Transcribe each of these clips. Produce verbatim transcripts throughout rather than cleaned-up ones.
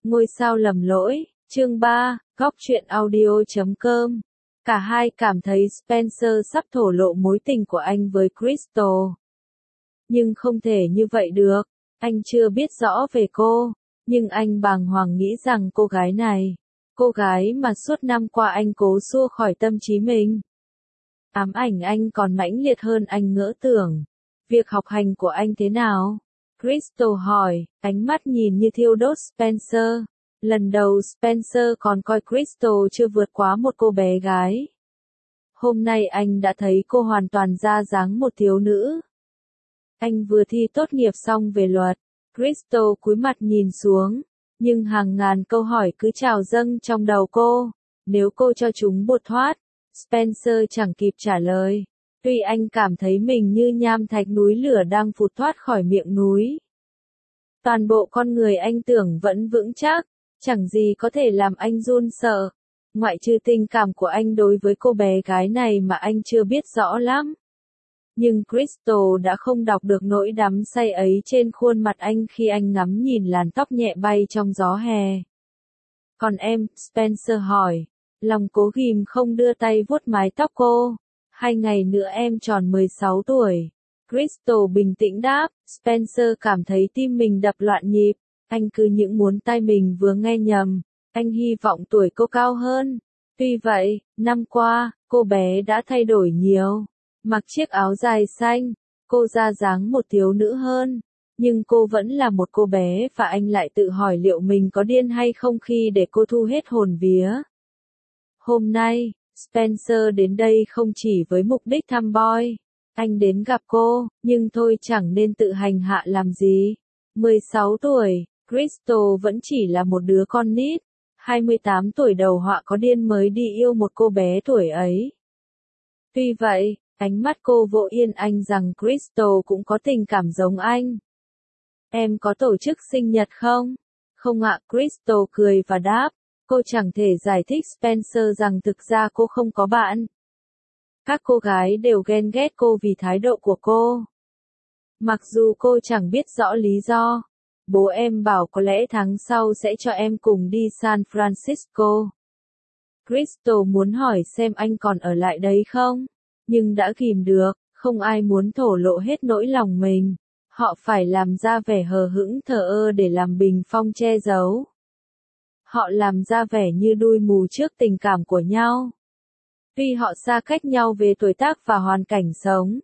Ngôi sao lầm lỗi, chương ba, góc truyện audio chấm com. Cả hai cảm thấy Spencer sắp thổ lộ mối tình của anh với Crystal. Nhưng không thể như vậy được, anh chưa biết rõ về cô, nhưng anh bàng hoàng nghĩ rằng cô gái này, cô gái mà suốt năm qua anh cố xua khỏi tâm trí mình. Ám ảnh anh còn mãnh liệt hơn anh ngỡ tưởng. Việc học hành của anh thế nào? Crystal hỏi, ánh mắt nhìn như thiêu đốt Spencer. Lần đầu Spencer còn coi Crystal chưa vượt quá một cô bé gái. Hôm nay anh đã thấy cô hoàn toàn ra dáng một thiếu nữ. Anh vừa thi tốt nghiệp xong về luật. Crystal cúi mặt nhìn xuống, nhưng hàng ngàn câu hỏi cứ trào dâng trong đầu cô. Nếu cô cho chúng bột thoát, Spencer chẳng kịp trả lời. Tuy anh cảm thấy mình như nham thạch núi lửa đang phụt thoát khỏi miệng núi. Toàn bộ con người anh tưởng vẫn vững chắc, chẳng gì có thể làm anh run sợ. Ngoại trừ tình cảm của anh đối với cô bé gái này mà anh chưa biết rõ lắm. Nhưng Crystal đã không đọc được nỗi đắm say ấy trên khuôn mặt anh khi anh ngắm nhìn làn tóc nhẹ bay trong gió hè. Còn em, Spencer hỏi, lòng cố ghìm không đưa tay vuốt mái tóc cô. Hai ngày nữa em tròn mười sáu tuổi. Crystal bình tĩnh đáp, Spencer cảm thấy tim mình đập loạn nhịp. Anh cứ những muốn tai mình vừa nghe nhầm. Anh hy vọng tuổi cô cao hơn. Tuy vậy, năm qua, cô bé đã thay đổi nhiều. Mặc chiếc áo dài xanh, cô ra dáng một thiếu nữ hơn. Nhưng cô vẫn là một cô bé và anh lại tự hỏi liệu mình có điên hay không khi để cô thu hết hồn vía. Hôm nay, Spencer đến đây không chỉ với mục đích thăm boy. Anh đến gặp cô, nhưng thôi chẳng nên tự hành hạ làm gì. mười sáu tuổi, Crystal vẫn chỉ là một đứa con nít. hai mươi tám tuổi đầu họa có điên mới đi yêu một cô bé tuổi ấy. Tuy vậy, ánh mắt cô vỗ yên anh rằng Crystal cũng có tình cảm giống anh. Em có tổ chức sinh nhật không? Không ạ, Crystal cười và đáp. Cô chẳng thể giải thích Spencer rằng thực ra cô không có bạn. Các cô gái đều ghen ghét cô vì thái độ của cô. Mặc dù cô chẳng biết rõ lý do. Bố em bảo có lẽ tháng sau sẽ cho em cùng đi San Francisco. Crystal muốn hỏi xem anh còn ở lại đấy không? Nhưng đã kìm được, không ai muốn thổ lộ hết nỗi lòng mình. Họ phải làm ra vẻ hờ hững thờ ơ để làm bình phong che giấu. Họ làm ra vẻ như đuôi mù trước tình cảm của nhau. Tuy họ xa cách nhau về tuổi tác và hoàn cảnh sống.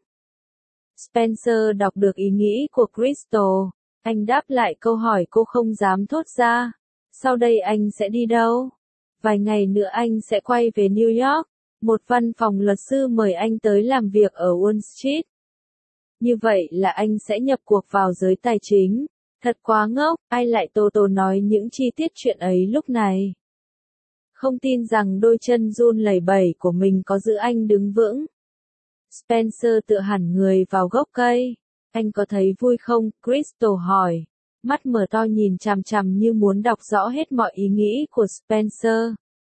Spencer đọc được ý nghĩ của Crystal. Anh đáp lại câu hỏi cô không dám thốt ra. Sau đây anh sẽ đi đâu? Vài ngày nữa anh sẽ quay về New York. Một văn phòng luật sư mời anh tới làm việc ở Wall Street. Như vậy là anh sẽ nhập cuộc vào giới tài chính. Thật quá ngốc, ai lại tô tô nói những chi tiết chuyện ấy lúc này. Không tin rằng đôi chân run lẩy bẩy của mình có giữ anh đứng vững. Spencer tựa hẳn người vào gốc cây. Anh có thấy vui không? Crystal hỏi. Mắt mở to nhìn chằm chằm như muốn đọc rõ hết mọi ý nghĩ của Spencer.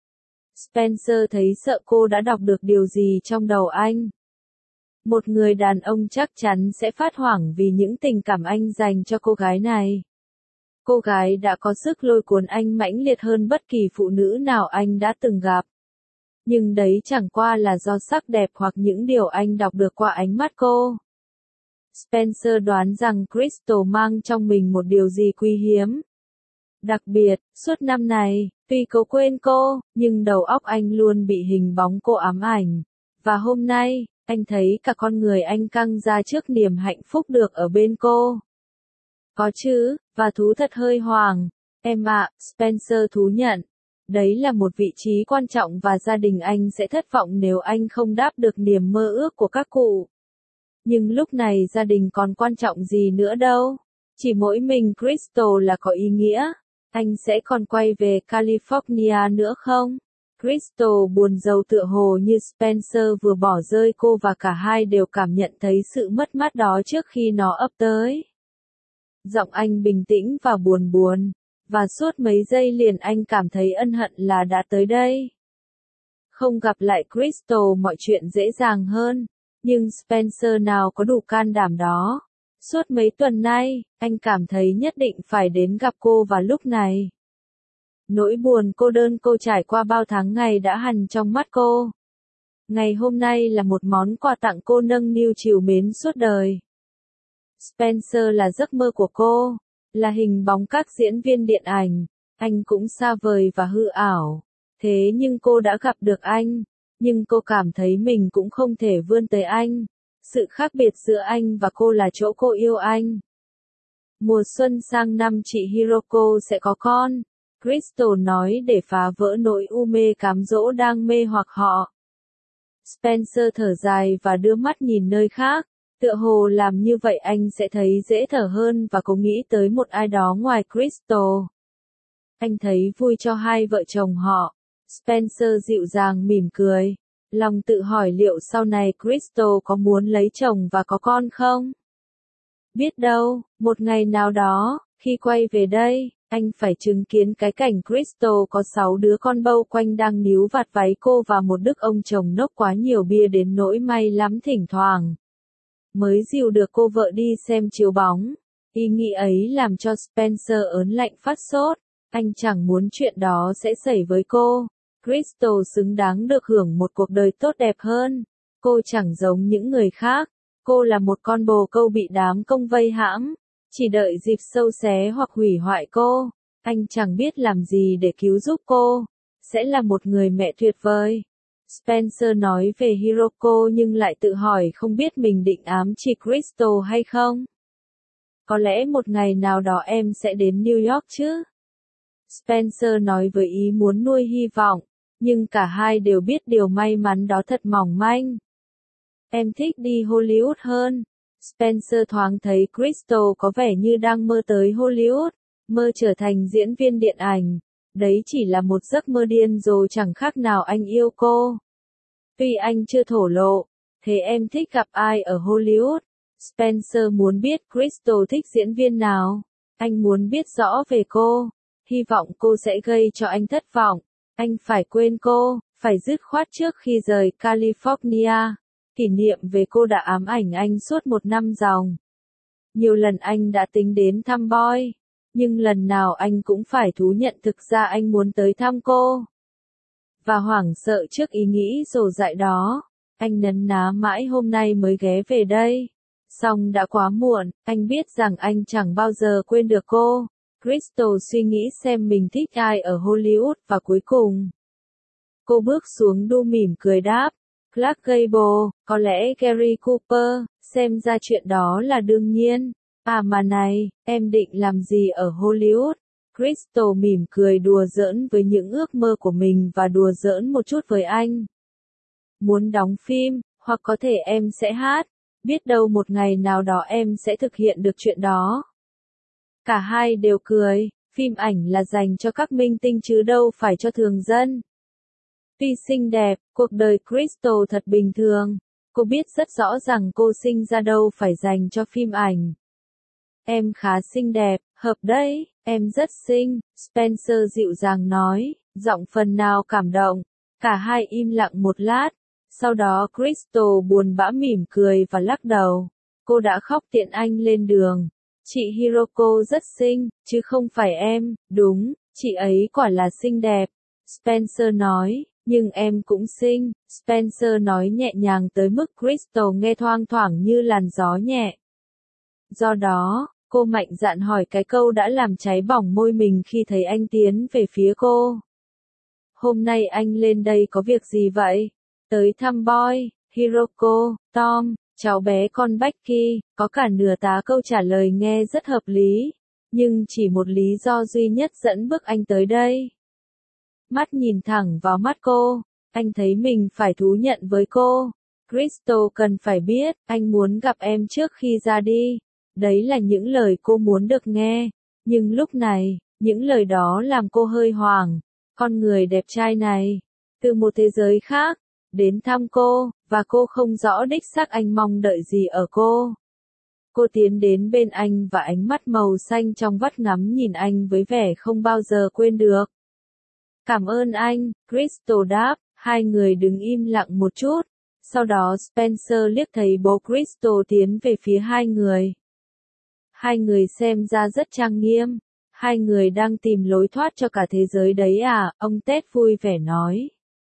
Spencer thấy sợ cô đã đọc được điều gì trong đầu anh. Một người đàn ông chắc chắn sẽ phát hoảng vì những tình cảm anh dành cho cô gái này. Cô gái đã có sức lôi cuốn anh mãnh liệt hơn bất kỳ phụ nữ nào anh đã từng gặp. Nhưng đấy chẳng qua là do sắc đẹp hoặc những điều anh đọc được qua ánh mắt cô. Spencer đoán rằng Crystal mang trong mình một điều gì quý hiếm. Đặc biệt, suốt năm này, tuy cố quên cô, nhưng đầu óc anh luôn bị hình bóng cô ám ảnh. Và hôm nay, anh thấy cả con người anh căng ra trước niềm hạnh phúc được ở bên cô. Có chứ, và thú thật hơi hoàng. Em ạ, Spencer thú nhận. Đấy là một vị trí quan trọng và gia đình anh sẽ thất vọng nếu anh không đáp được niềm mơ ước của các cụ. Nhưng lúc này gia đình còn quan trọng gì nữa đâu. Chỉ mỗi mình Crystal là có ý nghĩa. Anh sẽ còn quay về California nữa không? Crystal buồn rầu tựa hồ như Spencer vừa bỏ rơi cô và cả hai đều cảm nhận thấy sự mất mát đó trước khi nó ập tới. Giọng anh bình tĩnh và buồn buồn, và suốt mấy giây liền anh cảm thấy ân hận là đã tới đây. Không gặp lại Crystal mọi chuyện dễ dàng hơn, nhưng Spencer nào có đủ can đảm đó. Suốt mấy tuần nay, anh cảm thấy nhất định phải đến gặp cô vào lúc này. Nỗi buồn cô đơn cô trải qua bao tháng ngày đã hằn trong mắt cô. Ngày hôm nay là một món quà tặng cô nâng niu trìu mến suốt đời. Spencer là giấc mơ của cô, là hình bóng các diễn viên điện ảnh, anh cũng xa vời và hư ảo. Thế nhưng cô đã gặp được anh, nhưng cô cảm thấy mình cũng không thể vươn tới anh. Sự khác biệt giữa anh và cô là chỗ cô yêu anh. Mùa xuân sang năm chị Hiroko sẽ có con, Crystal nói để phá vỡ nỗi u mê cám dỗ đang mê hoặc họ. Spencer thở dài và đưa mắt nhìn nơi khác, tựa hồ làm như vậy anh sẽ thấy dễ thở hơn và có nghĩ tới một ai đó ngoài Crystal. Anh thấy vui cho hai vợ chồng họ. Spencer dịu dàng mỉm cười, lòng tự hỏi liệu sau này Crystal có muốn lấy chồng và có con không? Biết đâu, một ngày nào đó, khi quay về đây, anh phải chứng kiến cái cảnh Crystal có sáu đứa con bâu quanh đang níu vạt váy cô và một đức ông chồng nốc quá nhiều bia đến nỗi may lắm thỉnh thoảng mới dìu được cô vợ đi xem chiếu bóng. Ý nghĩ ấy làm cho Spencer ớn lạnh phát sốt. Anh chẳng muốn chuyện đó sẽ xảy với cô. Crystal xứng đáng được hưởng một cuộc đời tốt đẹp hơn. Cô chẳng giống những người khác. Cô là một con bồ câu bị đám công vây hãm, chỉ đợi dịp sâu xé hoặc hủy hoại cô. Anh chẳng biết làm gì để cứu giúp cô. Sẽ là một người mẹ tuyệt vời. Spencer nói về Hiroko nhưng lại tự hỏi không biết mình định ám chỉ Crystal hay không. Có lẽ một ngày nào đó em sẽ đến New York chứ? Spencer nói với ý muốn nuôi hy vọng, nhưng cả hai đều biết điều may mắn đó thật mỏng manh. Em thích đi Hollywood hơn. Spencer thoáng thấy Crystal có vẻ như đang mơ tới Hollywood, mơ trở thành diễn viên điện ảnh. Đấy chỉ là một giấc mơ điên rồ chẳng khác nào anh yêu cô. Tuy anh chưa thổ lộ, thế em thích gặp ai ở Hollywood? Spencer muốn biết Crystal thích diễn viên nào. Anh muốn biết rõ về cô. Hy vọng cô sẽ gây cho anh thất vọng. Anh phải quên cô, phải dứt khoát trước khi rời California. Kỷ niệm về cô đã ám ảnh anh suốt một năm ròng. Nhiều lần anh đã tính đến thăm Boy, nhưng lần nào anh cũng phải thú nhận thực ra anh muốn tới thăm cô. Và hoảng sợ trước ý nghĩ rồ dại đó, anh nấn ná mãi hôm nay mới ghé về đây. Song đã quá muộn, anh biết rằng anh chẳng bao giờ quên được cô. Crystal suy nghĩ xem mình thích ai ở Hollywood và cuối cùng. Cô bước xuống đu mỉm cười đáp. Clark Gable, có lẽ Gary Cooper, xem ra chuyện đó là đương nhiên. À mà này, em định làm gì ở Hollywood? Crystal mỉm cười đùa giỡn với những ước mơ của mình và đùa giỡn một chút với anh. Muốn đóng phim, hoặc có thể em sẽ hát. Biết đâu một ngày nào đó em sẽ thực hiện được chuyện đó. Cả hai đều cười, phim ảnh là dành cho các minh tinh chứ đâu phải cho thường dân. Tuy xinh đẹp, cuộc đời Crystal thật bình thường. Cô biết rất rõ rằng cô sinh ra đâu phải dành cho phim ảnh. Em khá xinh đẹp, hợp đấy, em rất xinh, Spencer dịu dàng nói, giọng phần nào cảm động. Cả hai im lặng một lát. Sau đó Crystal buồn bã mỉm cười và lắc đầu. Cô đã khóc tiện anh lên đường. Chị Hiroko rất xinh, chứ không phải em, đúng, chị ấy quả là xinh đẹp. Spencer nói, nhưng em cũng xinh. Spencer nói nhẹ nhàng tới mức Crystal nghe thoang thoảng như làn gió nhẹ. Do đó, cô mạnh dạn hỏi cái câu đã làm cháy bỏng môi mình khi thấy anh tiến về phía cô. Hôm nay anh lên đây có việc gì vậy? Tới thăm Boy, Hiroko, Tom, cháu bé con Becky, có cả nửa tá câu trả lời nghe rất hợp lý. Nhưng chỉ một lý do duy nhất dẫn bước anh tới đây. Mắt nhìn thẳng vào mắt cô, anh thấy mình phải thú nhận với cô. Crystal cần phải biết, anh muốn gặp em trước khi ra đi. Đấy là những lời cô muốn được nghe. Nhưng lúc này, những lời đó làm cô hơi hoảng. Con người đẹp trai này, từ một thế giới khác, đến thăm cô, và cô không rõ đích xác anh mong đợi gì ở cô. Cô tiến đến bên anh và ánh mắt màu xanh trong vắt ngắm nhìn anh với vẻ không bao giờ quên được. Cảm ơn anh, Crystal đáp, hai người đứng im lặng một chút. Sau đó Spencer liếc thấy bố Crystal tiến về phía hai người. Hai người xem ra rất trang nghiêm. Hai người đang tìm lối thoát cho cả thế giới đấy à, ông Ted vui vẻ nói.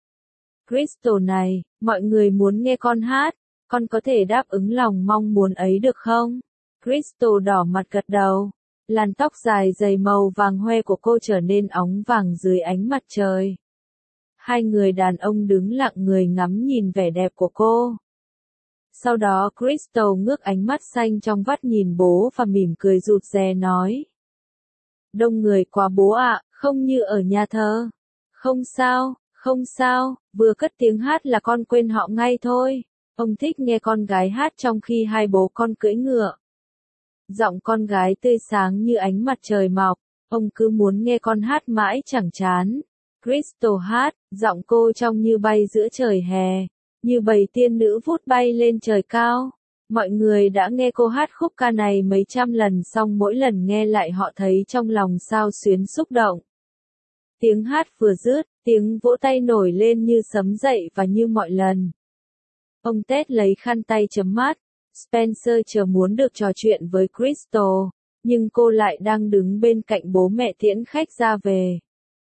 Crystal này, mọi người muốn nghe con hát, con có thể đáp ứng lòng mong muốn ấy được không? Crystal đỏ mặt gật đầu. Làn tóc dài dày màu vàng hoe của cô trở nên óng vàng dưới ánh mặt trời. Hai người đàn ông đứng lặng người ngắm nhìn vẻ đẹp của cô. Sau đó Crystal ngước ánh mắt xanh trong vắt nhìn bố và mỉm cười rụt rè nói. Đông người quá bố ạ, không như ở nhà thờ. Không sao, không sao, vừa cất tiếng hát là con quên họ ngay thôi. Ông thích nghe con gái hát trong khi hai bố con cưỡi ngựa. Giọng con gái tươi sáng như ánh mặt trời mọc, ông cứ muốn nghe con hát mãi chẳng chán. Crystal hát, giọng cô trong như bay giữa trời hè, như bầy tiên nữ vút bay lên trời cao. Mọi người đã nghe cô hát khúc ca này mấy trăm lần, xong mỗi lần nghe lại họ thấy trong lòng xao xuyến xúc động. Tiếng hát vừa dứt, tiếng vỗ tay nổi lên như sấm dậy và như mọi lần. Ông Ted lấy khăn tay chấm mắt. Spencer chờ muốn được trò chuyện với Crystal, nhưng cô lại đang đứng bên cạnh bố mẹ tiễn khách ra về.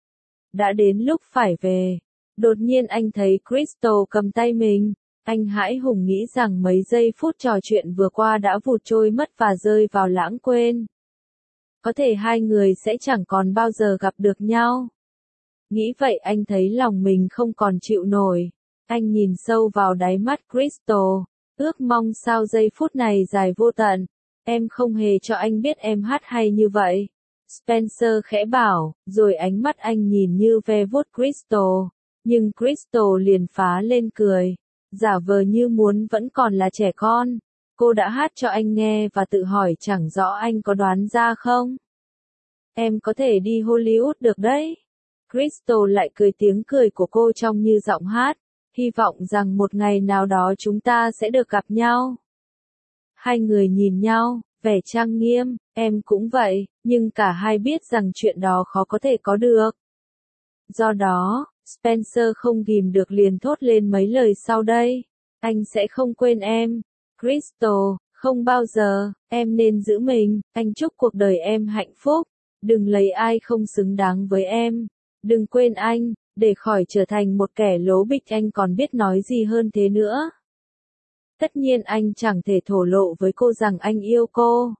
Đã đến lúc phải về. Đột nhiên anh thấy Crystal cầm tay mình. Anh hãi hùng nghĩ rằng mấy giây phút trò chuyện vừa qua đã vụt trôi mất và rơi vào lãng quên. Có thể hai người sẽ chẳng còn bao giờ gặp được nhau. Nghĩ vậy anh thấy lòng mình không còn chịu nổi. Anh nhìn sâu vào đáy mắt Crystal. Ước mong sao giây phút này dài vô tận. Em không hề cho anh biết em hát hay như vậy. Spencer khẽ bảo, rồi ánh mắt anh nhìn như ve vuốt Crystal. Nhưng Crystal liền phá lên cười. Giả vờ như muốn vẫn còn là trẻ con. Cô đã hát cho anh nghe và tự hỏi chẳng rõ anh có đoán ra không? Em có thể đi Hollywood được đấy. Crystal lại cười tiếng cười của cô trong như giọng hát. Hy vọng rằng một ngày nào đó chúng ta sẽ được gặp nhau. Hai người nhìn nhau, vẻ trang nghiêm, em cũng vậy, nhưng cả hai biết rằng chuyện đó khó có thể có được. Do đó, Spencer không ghìm được liền thốt lên mấy lời sau đây. Anh sẽ không quên em. Crystal, không bao giờ, em nên giữ mình, anh chúc cuộc đời em hạnh phúc. Đừng lấy ai không xứng đáng với em. Đừng quên anh. Để khỏi trở thành một kẻ lố bịch anh còn biết nói gì hơn thế nữa. Tất nhiên anh chẳng thể thổ lộ với cô rằng anh yêu cô.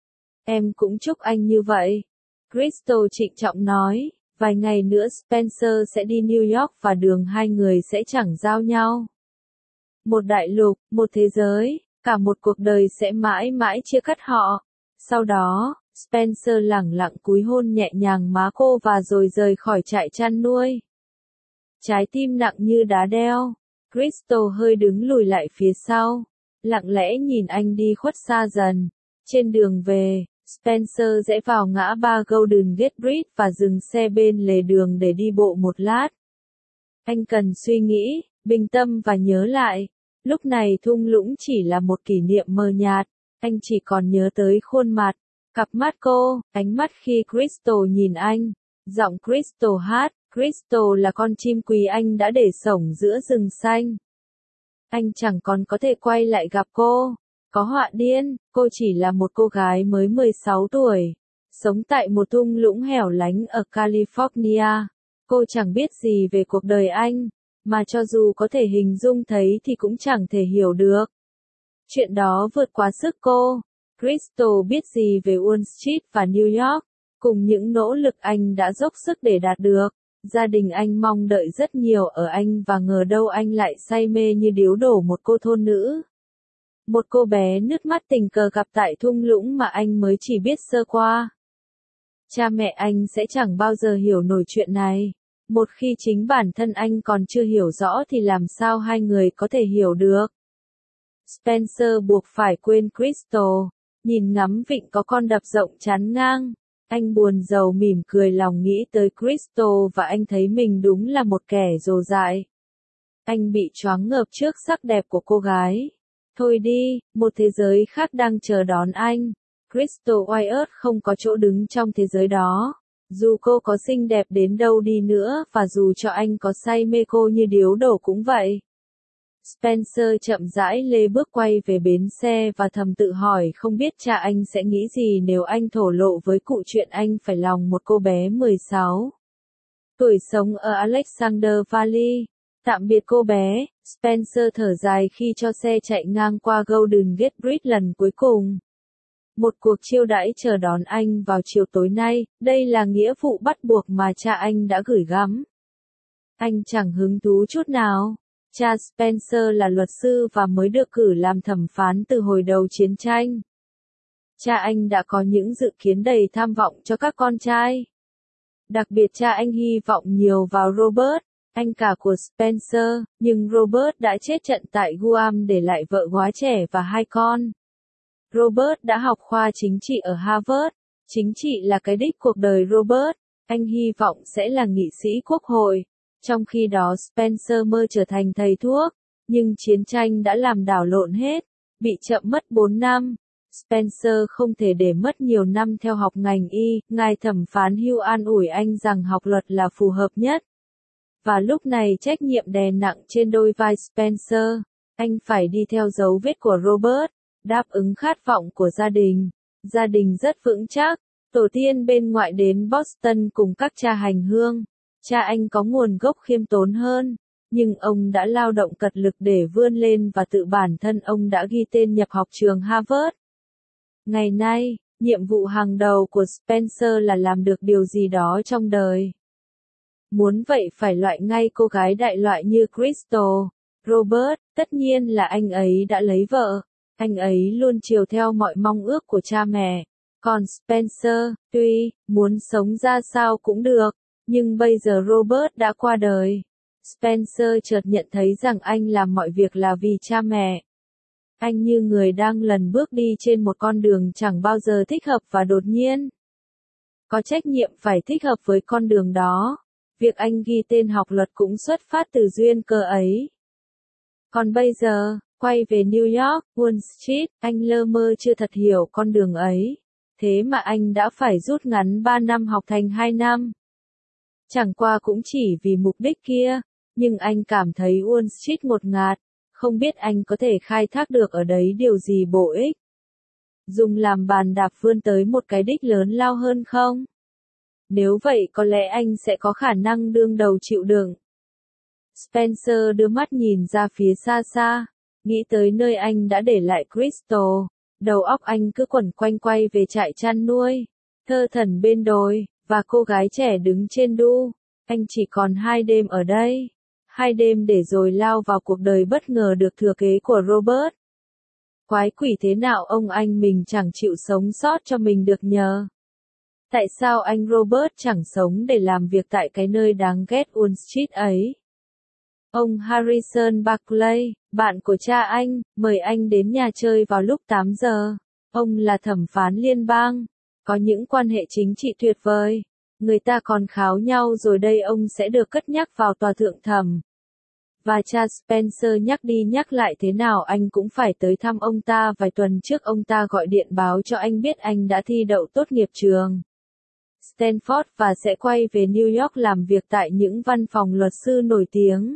Em cũng chúc anh như vậy. Crystal trịnh trọng nói, vài ngày nữa Spencer sẽ đi New York và đường hai người sẽ chẳng giao nhau. Một đại lục, một thế giới, cả một cuộc đời sẽ mãi mãi chia cắt họ. Sau đó, Spencer lẳng lặng cúi hôn nhẹ nhàng má cô và rồi rời khỏi trại chăn nuôi. Trái tim nặng như đá đeo. Crystal hơi đứng lùi lại phía sau. Lặng lẽ nhìn anh đi khuất xa dần. Trên đường về, Spencer rẽ vào ngã ba Golden Gate Bridge và dừng xe bên lề đường để đi bộ một lát. Anh cần suy nghĩ, bình tâm và nhớ lại. Lúc này thung lũng chỉ là một kỷ niệm mờ nhạt. Anh chỉ còn nhớ tới khuôn mặt, cặp mắt cô, ánh mắt khi Crystal nhìn anh. Giọng Crystal hát. Crystal là con chim quý anh đã để xổng giữa rừng xanh. Anh chẳng còn có thể quay lại gặp cô. Có họa điên, cô chỉ là một cô gái mới mười sáu tuổi. Sống tại một thung lũng hẻo lánh ở California. Cô chẳng biết gì về cuộc đời anh. Mà cho dù có thể hình dung thấy thì cũng chẳng thể hiểu được. Chuyện đó vượt quá sức cô. Crystal biết gì về Wall Street và New York. Cùng những nỗ lực anh đã dốc sức để đạt được. Gia đình anh mong đợi rất nhiều ở anh và ngờ đâu anh lại say mê như điếu đổ một cô thôn nữ. Một cô bé nước mắt tình cờ gặp tại thung lũng mà anh mới chỉ biết sơ qua. Cha mẹ anh sẽ chẳng bao giờ hiểu nổi chuyện này. Một khi chính bản thân anh còn chưa hiểu rõ thì làm sao hai người có thể hiểu được. Spencer buộc phải quên Crystal. Nhìn ngắm vịnh có con đập rộng chắn ngang. Anh buồn rầu mỉm cười lòng nghĩ tới Crystal và anh thấy mình đúng là một kẻ rồ dại. Anh bị choáng ngợp trước sắc đẹp của cô gái. Thôi đi, một thế giới khác đang chờ đón anh. Crystal Wyatt không có chỗ đứng trong thế giới đó. Dù cô có xinh đẹp đến đâu đi nữa và dù cho anh có say mê cô như điếu đổ cũng vậy. Spencer chậm rãi lê bước quay về bến xe và thầm tự hỏi không biết cha anh sẽ nghĩ gì nếu anh thổ lộ với cụ chuyện anh phải lòng một cô bé mười sáu tuổi sống ở Alexander Valley. Tạm biệt cô bé, Spencer thở dài khi cho xe chạy ngang qua Golden Gate Bridge lần cuối cùng. Một cuộc chiêu đãi chờ đón anh vào chiều tối nay, đây là nghĩa vụ bắt buộc mà cha anh đã gửi gắm. Anh chẳng hứng thú chút nào. Cha Spencer là luật sư và mới được cử làm thẩm phán từ hồi đầu chiến tranh. Cha anh đã có những dự kiến đầy tham vọng cho các con trai. Đặc biệt cha anh hy vọng nhiều vào Robert, anh cả của Spencer, nhưng Robert đã chết trận tại Guam để lại vợ quá trẻ và hai con. Robert đã học khoa chính trị ở Harvard, chính trị là cái đích cuộc đời Robert, anh hy vọng sẽ là nghị sĩ quốc hội. Trong khi đó Spencer mơ trở thành thầy thuốc, nhưng chiến tranh đã làm đảo lộn hết, bị chậm mất bốn năm. Spencer không thể để mất nhiều năm theo học ngành y, ngài thẩm phán Hugh an ủi anh rằng học luật là phù hợp nhất. Và lúc này trách nhiệm đè nặng trên đôi vai Spencer, anh phải đi theo dấu vết của Robert, đáp ứng khát vọng của gia đình. Gia đình rất vững chắc, tổ tiên bên ngoại đến Boston cùng các cha hành hương. Cha anh có nguồn gốc khiêm tốn hơn, nhưng ông đã lao động cật lực để vươn lên và tự bản thân ông đã ghi tên nhập học trường Harvard. Ngày nay, nhiệm vụ hàng đầu của Spencer là làm được điều gì đó trong đời. Muốn vậy phải loại ngay cô gái đại loại như Crystal. Robert, tất nhiên là anh ấy đã lấy vợ. Anh ấy luôn chiều theo mọi mong ước của cha mẹ. Còn Spencer, tuy muốn sống ra sao cũng được, nhưng bây giờ Robert đã qua đời. Spencer chợt nhận thấy rằng anh làm mọi việc là vì cha mẹ. Anh như người đang lần bước đi trên một con đường chẳng bao giờ thích hợp và đột nhiên có trách nhiệm phải thích hợp với con đường đó. Việc anh ghi tên học luật cũng xuất phát từ duyên cơ ấy. Còn bây giờ, quay về New York, Wall Street, anh lơ mơ chưa thật hiểu con đường ấy. Thế mà anh đã phải rút ngắn ba năm học thành hai năm. Chẳng qua cũng chỉ vì mục đích kia, nhưng anh cảm thấy Wall Street ngột ngạt, không biết anh có thể khai thác được ở đấy điều gì bổ ích. Dùng làm bàn đạp vươn tới một cái đích lớn lao hơn không? Nếu vậy có lẽ anh sẽ có khả năng đương đầu chịu đựng. Spencer đưa mắt nhìn ra phía xa xa, nghĩ tới nơi anh đã để lại Crystal. Đầu óc anh cứ quẩn quanh quay về trại chăn nuôi, thơ thẩn bên đồi, và cô gái trẻ đứng trên đu. Anh chỉ còn hai đêm ở đây. Hai đêm để rồi lao vào cuộc đời bất ngờ được thừa kế của Robert. Quái quỷ thế nào ông anh mình chẳng chịu sống sót cho mình được nhờ. Tại sao anh Robert chẳng sống để làm việc tại cái nơi đáng ghét Wall Street ấy? Ông Harrison Barclay, bạn của cha anh, mời anh đến nhà chơi vào lúc tám giờ. Ông là thẩm phán liên bang, có những quan hệ chính trị tuyệt vời. Người ta còn kháo nhau rồi đây ông sẽ được cất nhắc vào tòa thượng thẩm. Và cha Spencer nhắc đi nhắc lại thế nào anh cũng phải tới thăm ông ta. Vài tuần trước ông ta gọi điện báo cho anh biết anh đã thi đậu tốt nghiệp trường Stanford và sẽ quay về New York làm việc tại những văn phòng luật sư nổi tiếng.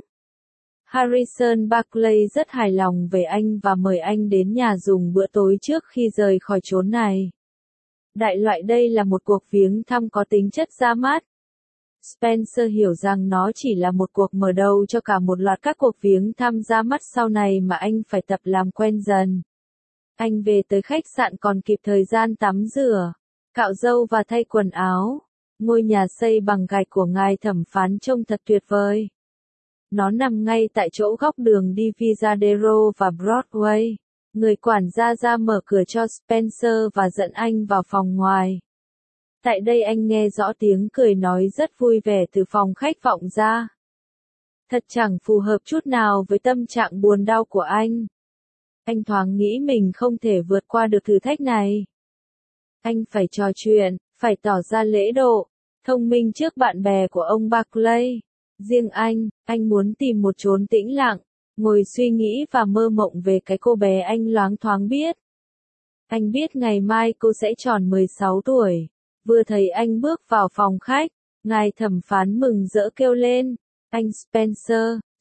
Harrison Barclay rất hài lòng về anh và mời anh đến nhà dùng bữa tối trước khi rời khỏi chốn này. Đại loại đây là một cuộc viếng thăm có tính chất ra mắt. Spencer hiểu rằng nó chỉ là một cuộc mở đầu cho cả một loạt các cuộc viếng thăm ra mắt sau này mà anh phải tập làm quen dần. Anh về tới khách sạn còn kịp thời gian tắm rửa, cạo râu và thay quần áo. Ngôi nhà xây bằng gạch của ngài thẩm phán trông thật tuyệt vời. Nó nằm ngay tại chỗ góc đường đi Visadero và Broadway. Người quản gia ra mở cửa cho Spencer và dẫn anh vào phòng ngoài. Tại đây anh nghe rõ tiếng cười nói rất vui vẻ từ phòng khách vọng ra. Thật chẳng phù hợp chút nào với tâm trạng buồn đau của anh. Anh thoáng nghĩ mình không thể vượt qua được thử thách này. Anh phải trò chuyện, phải tỏ ra lễ độ, thông minh trước bạn bè của ông Barclay. Riêng anh, anh muốn tìm một chốn tĩnh lặng, ngồi suy nghĩ và mơ mộng về cái cô bé anh loáng thoáng biết. Anh biết ngày mai cô sẽ tròn mười sáu tuổi. Vừa thấy anh bước vào phòng khách, ngài thẩm phán mừng rỡ kêu lên, anh Spencer,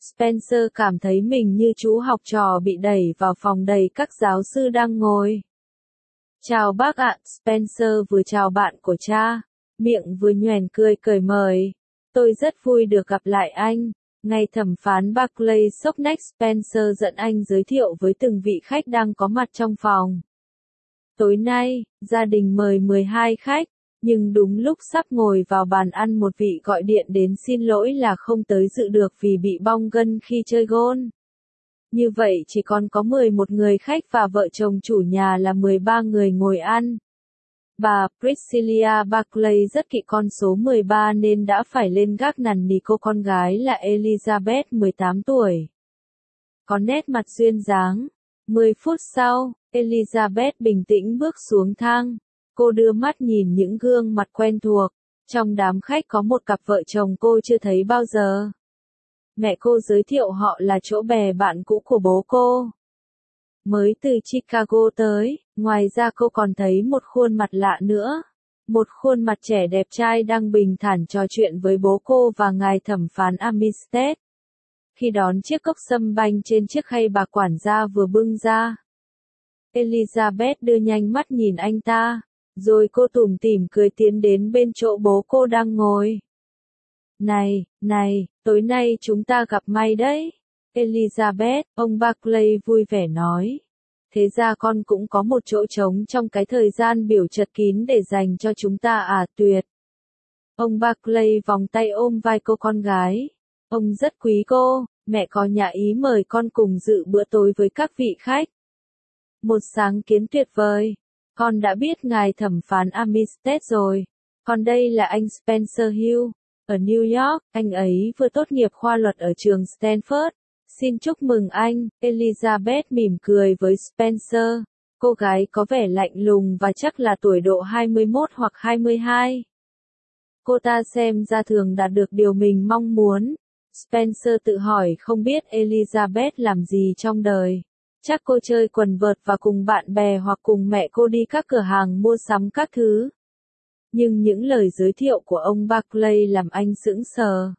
Spencer cảm thấy mình như chú học trò bị đẩy vào phòng đầy các giáo sư đang ngồi. Chào bác ạ, Spencer vừa chào bạn của cha, miệng vừa nhoẻn cười cởi mời. Tôi rất vui được gặp lại anh. Ngày thẩm phán Barclay sốc nách Spencer dẫn anh giới thiệu với từng vị khách đang có mặt trong phòng. Tối nay, gia đình mời mười hai khách, nhưng đúng lúc sắp ngồi vào bàn ăn một vị gọi điện đến xin lỗi là không tới dự được vì bị bong gân khi chơi golf. Như vậy chỉ còn có mười một người khách và vợ chồng chủ nhà là mười ba người ngồi ăn. Bà Priscilla Barclay rất kỵ con số mười ba nên đã phải lên gác nằn nỉ cô con gái là Elizabeth mười tám tuổi. Có nét mặt duyên dáng. mười phút sau, Elizabeth bình tĩnh bước xuống thang. Cô đưa mắt nhìn những gương mặt quen thuộc. Trong đám khách có một cặp vợ chồng cô chưa thấy bao giờ. Mẹ cô giới thiệu họ là chỗ bè bạn cũ của bố cô. Mới từ Chicago tới, ngoài ra cô còn thấy một khuôn mặt lạ nữa. Một khuôn mặt trẻ đẹp trai đang bình thản trò chuyện với bố cô và ngài thẩm phán Armistead. Khi đón chiếc cốc sâm banh trên chiếc khay bà quản gia vừa bưng ra. Elizabeth đưa nhanh mắt nhìn anh ta, rồi cô tủm tỉm cười tiến đến bên chỗ bố cô đang ngồi. Này, này, tối nay chúng ta gặp may đấy. Elizabeth, ông Barclay vui vẻ nói. Thế ra con cũng có một chỗ trống trong cái thời gian biểu chật kín để dành cho chúng ta à, tuyệt. Ông Barclay vòng tay ôm vai cô con gái. Ông rất quý cô, mẹ có nhà ý mời con cùng dự bữa tối với các vị khách. Một sáng kiến tuyệt vời. Con đã biết ngài thẩm phán Armistead rồi. Còn đây là anh Spencer Hill. Ở New York, anh ấy vừa tốt nghiệp khoa luật ở trường Stanford. Xin chúc mừng anh, Elizabeth mỉm cười với Spencer. Cô gái có vẻ lạnh lùng và chắc là tuổi độ hai mươi mốt hoặc hai mươi hai. Cô ta xem ra thường đạt được điều mình mong muốn. Spencer tự hỏi không biết Elizabeth làm gì trong đời. Chắc cô chơi quần vợt và cùng bạn bè hoặc cùng mẹ cô đi các cửa hàng mua sắm các thứ. Nhưng những lời giới thiệu của ông Barclay làm anh sững sờ.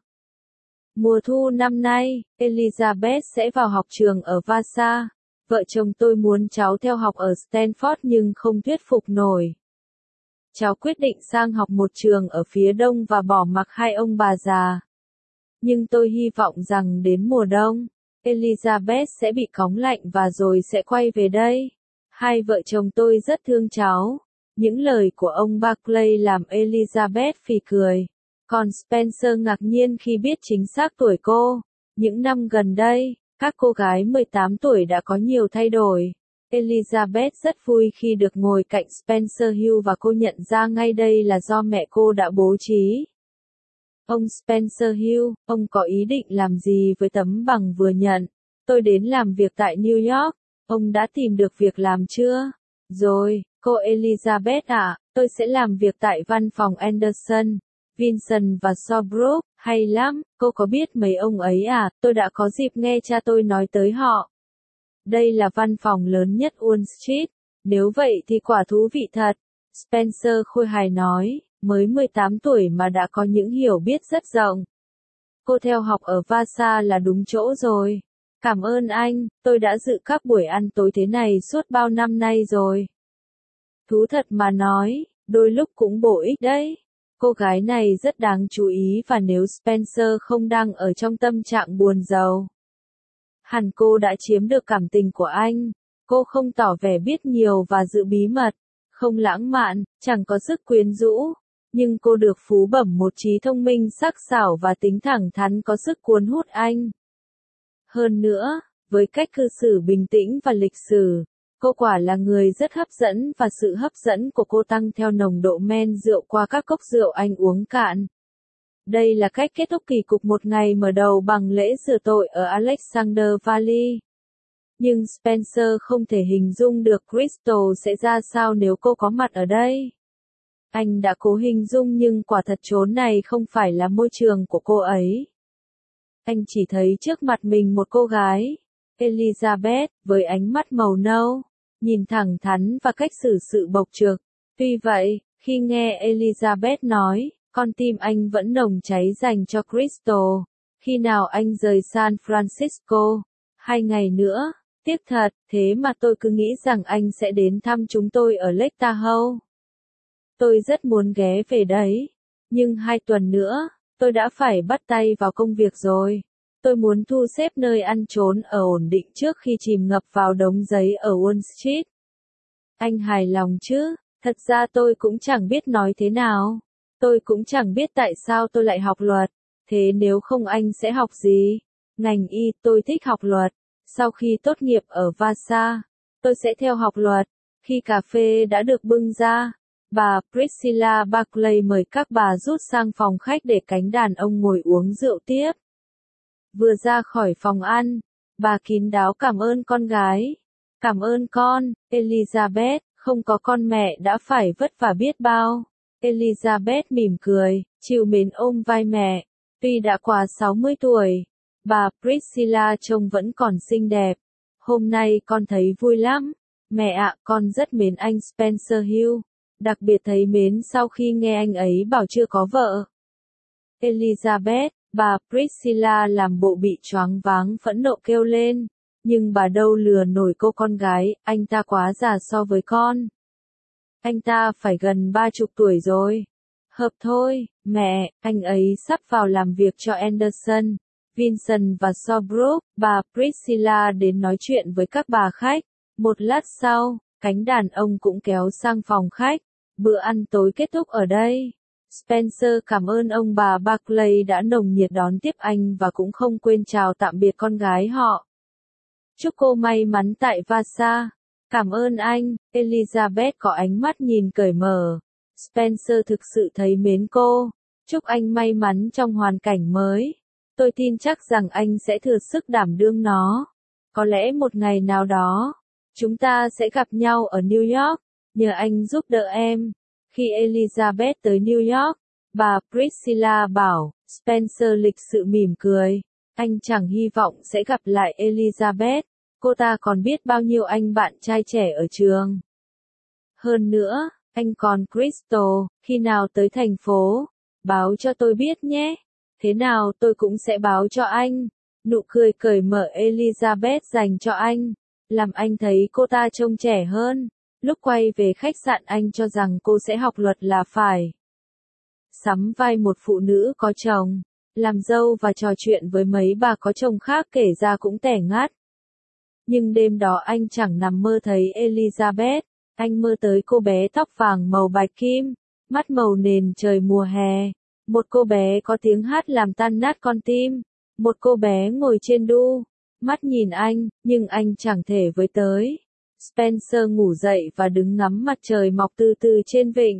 Mùa thu năm nay, Elizabeth sẽ vào học trường ở Vassar. Vợ chồng tôi muốn cháu theo học ở Stanford nhưng không thuyết phục nổi. Cháu quyết định sang học một trường ở phía đông và bỏ mặc hai ông bà già. Nhưng tôi hy vọng rằng đến mùa đông, Elizabeth sẽ bị cóng lạnh và rồi sẽ quay về đây. Hai vợ chồng tôi rất thương cháu. Những lời của ông Barclay làm Elizabeth phì cười. Còn Spencer ngạc nhiên khi biết chính xác tuổi cô. Những năm gần đây, các cô gái mười tám tuổi đã có nhiều thay đổi. Elizabeth rất vui khi được ngồi cạnh Spencer Hill và cô nhận ra ngay đây là do mẹ cô đã bố trí. Ông Spencer Hill, ông có ý định làm gì với tấm bằng vừa nhận? Tôi đến làm việc tại New York. Ông đã tìm được việc làm chưa? Rồi, cô Elizabeth ạ, tôi sẽ làm việc tại văn phòng Anderson, Vinson và Shawbrook. Hay lắm, cô có biết mấy ông ấy à? Tôi đã có dịp nghe cha tôi nói tới họ. Đây là văn phòng lớn nhất Wall Street. Nếu vậy thì quả thú vị thật. Spencer khôi hài nói, mới mười tám tuổi mà đã có những hiểu biết rất rộng. Cô theo học ở Vassar là đúng chỗ rồi. Cảm ơn anh, tôi đã dự các buổi ăn tối thế này suốt bao năm nay rồi. Thú thật mà nói, đôi lúc cũng bổ ích đấy. Cô gái này rất đáng chú ý và nếu Spencer không đang ở trong tâm trạng buồn rầu, hẳn cô đã chiếm được cảm tình của anh. Cô không tỏ vẻ biết nhiều và giữ bí mật, không lãng mạn, chẳng có sức quyến rũ. Nhưng cô được phú bẩm một trí thông minh sắc sảo và tính thẳng thắn có sức cuốn hút anh. Hơn nữa, với cách cư xử bình tĩnh và lịch sử, cô quả là người rất hấp dẫn và sự hấp dẫn của cô tăng theo nồng độ men rượu qua các cốc rượu anh uống cạn. Đây là cách kết thúc kỳ cục một ngày mở đầu bằng lễ rửa tội ở Alexander Valley. Nhưng Spencer không thể hình dung được Crystal sẽ ra sao nếu cô có mặt ở đây. Anh đã cố hình dung nhưng quả thật chốn này không phải là môi trường của cô ấy. Anh chỉ thấy trước mặt mình một cô gái, Elizabeth, với ánh mắt màu nâu, nhìn thẳng thắn và cách xử sự bộc trực. Tuy vậy, khi nghe Elizabeth nói, con tim anh vẫn nồng cháy dành cho Crystal. Khi nào anh rời San Francisco? Hai ngày nữa. Tiếc thật, thế mà tôi cứ nghĩ rằng anh sẽ đến thăm chúng tôi ở Lake Tahoe. Tôi rất muốn ghé về đấy. Nhưng hai tuần nữa, tôi đã phải bắt tay vào công việc rồi. Tôi muốn thu xếp nơi ăn trốn ở ổn định trước khi chìm ngập vào đống giấy ở Wall Street. Anh hài lòng chứ? Thật ra tôi cũng chẳng biết nói thế nào. Tôi cũng chẳng biết tại sao tôi lại học luật. Thế nếu không anh sẽ học gì? Ngành y, tôi thích học luật. Sau khi tốt nghiệp ở Vasa, tôi sẽ theo học luật. Khi cà phê đã được bưng ra, bà Priscilla Barclay mời các bà rút sang phòng khách để cánh đàn ông ngồi uống rượu tiếp. Vừa ra khỏi phòng ăn, bà kín đáo cảm ơn con gái. Cảm ơn con, Elizabeth, không có con mẹ đã phải vất vả biết bao. Elizabeth mỉm cười, trìu mến ôm vai mẹ. Tuy đã qua sáu mươi tuổi, bà Priscilla trông vẫn còn xinh đẹp. Hôm nay con thấy vui lắm. Mẹ ạ, con rất mến anh Spencer Hill. Đặc biệt thấy mến sau khi nghe anh ấy bảo chưa có vợ. Elizabeth, bà Priscilla làm bộ bị choáng váng phẫn nộ kêu lên. Nhưng bà đâu lừa nổi cô con gái, anh ta quá già so với con. Anh ta phải gần ba chục tuổi rồi. Hợp thôi, mẹ, anh ấy sắp vào làm việc cho Anderson, Vincent và Sobrook. Bà Priscilla đến nói chuyện với các bà khách. Một lát sau, cánh đàn ông cũng kéo sang phòng khách. Bữa ăn tối kết thúc ở đây. Spencer cảm ơn ông bà Barclay đã nồng nhiệt đón tiếp anh và cũng không quên chào tạm biệt con gái họ. Chúc cô may mắn tại Vasa. Cảm ơn anh, Elizabeth có ánh mắt nhìn cởi mở. Spencer thực sự thấy mến cô. Chúc anh may mắn trong hoàn cảnh mới. Tôi tin chắc rằng anh sẽ thừa sức đảm đương nó. Có lẽ một ngày nào đó, chúng ta sẽ gặp nhau ở New York. Nhờ anh giúp đỡ em. Khi Elizabeth tới New York, bà Priscilla bảo, Spencer lịch sự mỉm cười. Anh chẳng hy vọng sẽ gặp lại Elizabeth. Cô ta còn biết bao nhiêu anh bạn trai trẻ ở trường. Hơn nữa, anh còn Crystal, khi nào tới thành phố, báo cho tôi biết nhé. Thế nào tôi cũng sẽ báo cho anh. Nụ cười cởi mở Elizabeth dành cho anh, làm anh thấy cô ta trông trẻ hơn. Lúc quay về khách sạn anh cho rằng cô sẽ học luật là phải. Sắm vai một phụ nữ có chồng, làm dâu và trò chuyện với mấy bà có chồng khác kể ra cũng tẻ ngắt. Nhưng đêm đó anh chẳng nằm mơ thấy Elizabeth, anh mơ tới cô bé tóc vàng màu bạch kim, mắt màu nền trời mùa hè. Một cô bé có tiếng hát làm tan nát con tim. Một cô bé ngồi trên đu, mắt nhìn anh, nhưng anh chẳng thể với tới. Spencer ngủ dậy và đứng ngắm mặt trời mọc từ từ trên vịnh.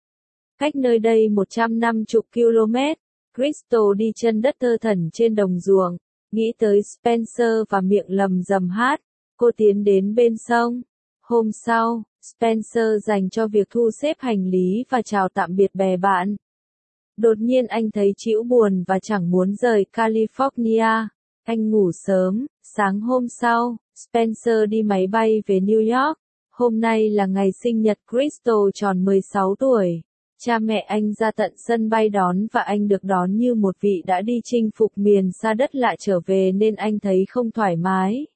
Cách nơi đây một trăm năm mươi ki lô mét, Crystal đi chân đất thơ thẩn trên đồng ruộng, nghĩ tới Spencer và miệng lầm rầm hát. Cô tiến đến bên sông. Hôm sau, Spencer dành cho việc thu xếp hành lý và chào tạm biệt bè bạn. Đột nhiên anh thấy trĩu buồn và chẳng muốn rời California. Anh ngủ sớm. Sáng hôm sau, Spencer đi máy bay về New York. Hôm nay là ngày sinh nhật Crystal tròn mười sáu tuổi. Cha mẹ anh ra tận sân bay đón và anh được đón như một vị đã đi chinh phục miền xa đất lạ trở về nên anh thấy không thoải mái.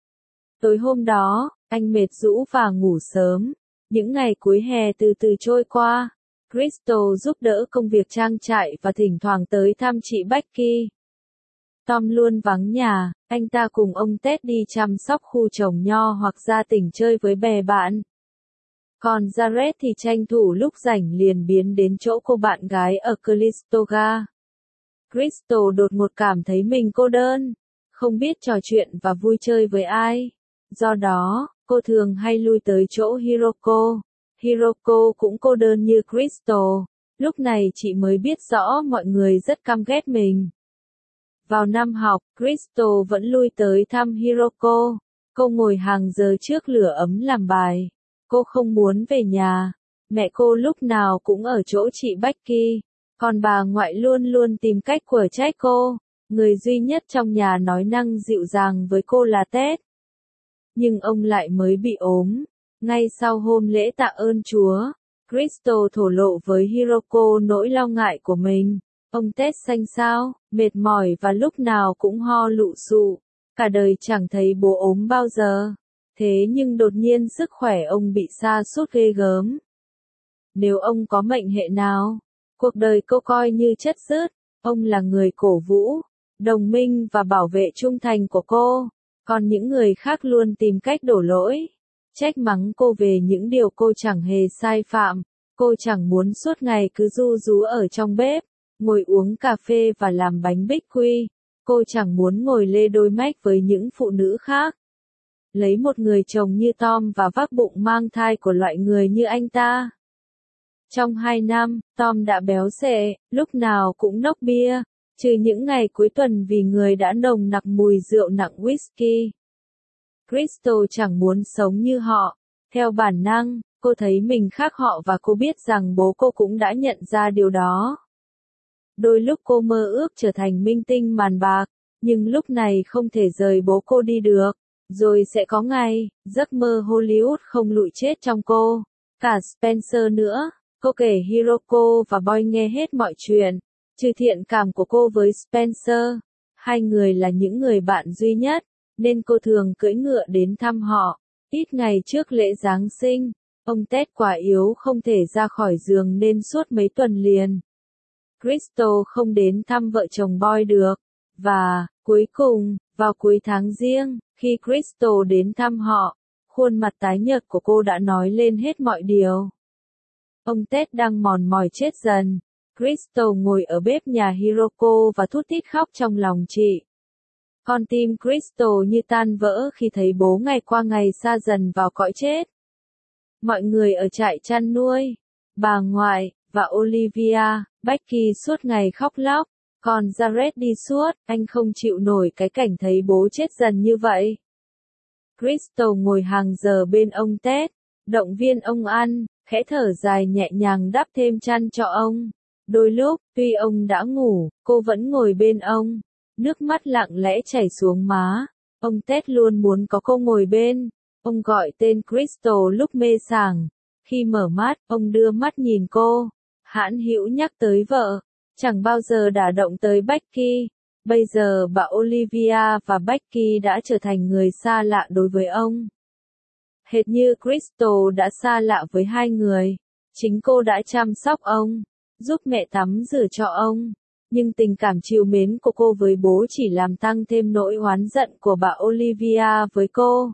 Tối hôm đó, anh mệt rũ và ngủ sớm. Những ngày cuối hè từ từ trôi qua. Crystal giúp đỡ công việc trang trại và thỉnh thoảng tới thăm chị Becky. Tom luôn vắng nhà, anh ta cùng ông Ted đi chăm sóc khu trồng nho hoặc ra tỉnh chơi với bè bạn. Còn Jared thì tranh thủ lúc rảnh liền biến đến chỗ cô bạn gái ở Calistoga. Crystal đột ngột cảm thấy mình cô đơn, không biết trò chuyện và vui chơi với ai. Do đó, cô thường hay lui tới chỗ Hiroko. Hiroko cũng cô đơn như Crystal. Lúc này chị mới biết rõ mọi người rất căm ghét mình. Vào năm học, Crystal vẫn lui tới thăm Hiroko. Cô ngồi hàng giờ trước lửa ấm làm bài. Cô không muốn về nhà. Mẹ cô lúc nào cũng ở chỗ chị Becky. Còn bà ngoại luôn luôn tìm cách quở trách cô. Người duy nhất trong nhà nói năng dịu dàng với cô là Ted. Nhưng ông lại mới bị ốm. Ngay sau hôm lễ tạ ơn Chúa, Crystal thổ lộ với Hiroko nỗi lo ngại của mình. Ông Ted xanh xao, mệt mỏi và lúc nào cũng ho lụ sụ. Cả đời chẳng thấy bố ốm bao giờ. Thế nhưng đột nhiên sức khỏe ông bị sa sút ghê gớm. Nếu ông có mệnh hệ nào, cuộc đời cô coi như chất dứt. Ông là người cổ vũ, đồng minh và bảo vệ trung thành của cô. Còn những người khác luôn tìm cách đổ lỗi, trách mắng cô về những điều cô chẳng hề sai phạm. Cô chẳng muốn suốt ngày cứ ru rú ở trong bếp, ngồi uống cà phê và làm bánh bích quy. Cô chẳng muốn ngồi lê đôi mách với những phụ nữ khác. Lấy một người chồng như Tom và vác bụng mang thai của loại người như anh ta. Trong hai năm, Tom đã béo xệ, lúc nào cũng nốc bia, trừ những ngày cuối tuần vì người đã nồng nặc mùi rượu nặng whisky. Crystal chẳng muốn sống như họ. Theo bản năng, cô thấy mình khác họ và cô biết rằng bố cô cũng đã nhận ra điều đó. Đôi lúc cô mơ ước trở thành minh tinh màn bạc, nhưng lúc này không thể rời bố cô đi được. Rồi sẽ có ngày, giấc mơ Hollywood không lụi chết trong cô. Cả Spencer nữa, cô kể Hiroko và Boy nghe hết mọi chuyện. Trừ thiện cảm của cô với Spencer, hai người là những người bạn duy nhất, nên cô thường cưỡi ngựa đến thăm họ. Ít ngày trước lễ Giáng sinh, ông Ted quá yếu không thể ra khỏi giường nên suốt mấy tuần liền. Crystal không đến thăm vợ chồng Boy được. Và, cuối cùng, vào cuối tháng Giêng, khi Crystal đến thăm họ, khuôn mặt tái nhợt của cô đã nói lên hết mọi điều. Ông Ted đang mòn mỏi chết dần. Crystal ngồi ở bếp nhà Hiroko và thút thít khóc trong lòng chị. Con tim Crystal như tan vỡ khi thấy bố ngày qua ngày xa dần vào cõi chết. Mọi người ở trại chăn nuôi, bà ngoại, và Olivia, Becky suốt ngày khóc lóc. Còn Jared đi suốt, anh không chịu nổi cái cảnh thấy bố chết dần như vậy. Crystal ngồi hàng giờ bên ông Ted, động viên ông ăn, khẽ thở dài nhẹ nhàng đắp thêm chăn cho ông. Đôi lúc, tuy ông đã ngủ, cô vẫn ngồi bên ông, nước mắt lặng lẽ chảy xuống má. Ông Ted luôn muốn có cô ngồi bên. Ông gọi tên Crystal lúc mê sảng. Khi mở mắt, ông đưa mắt nhìn cô, hãn hữu nhắc tới vợ. Chẳng bao giờ đả động tới Becky. Bây giờ bà Olivia và Becky đã trở thành người xa lạ đối với ông. Hệt như Crystal đã xa lạ với hai người. Chính cô đã chăm sóc ông, giúp mẹ tắm rửa cho ông. Nhưng tình cảm trìu mến của cô với bố chỉ làm tăng thêm nỗi oán giận của bà Olivia với cô.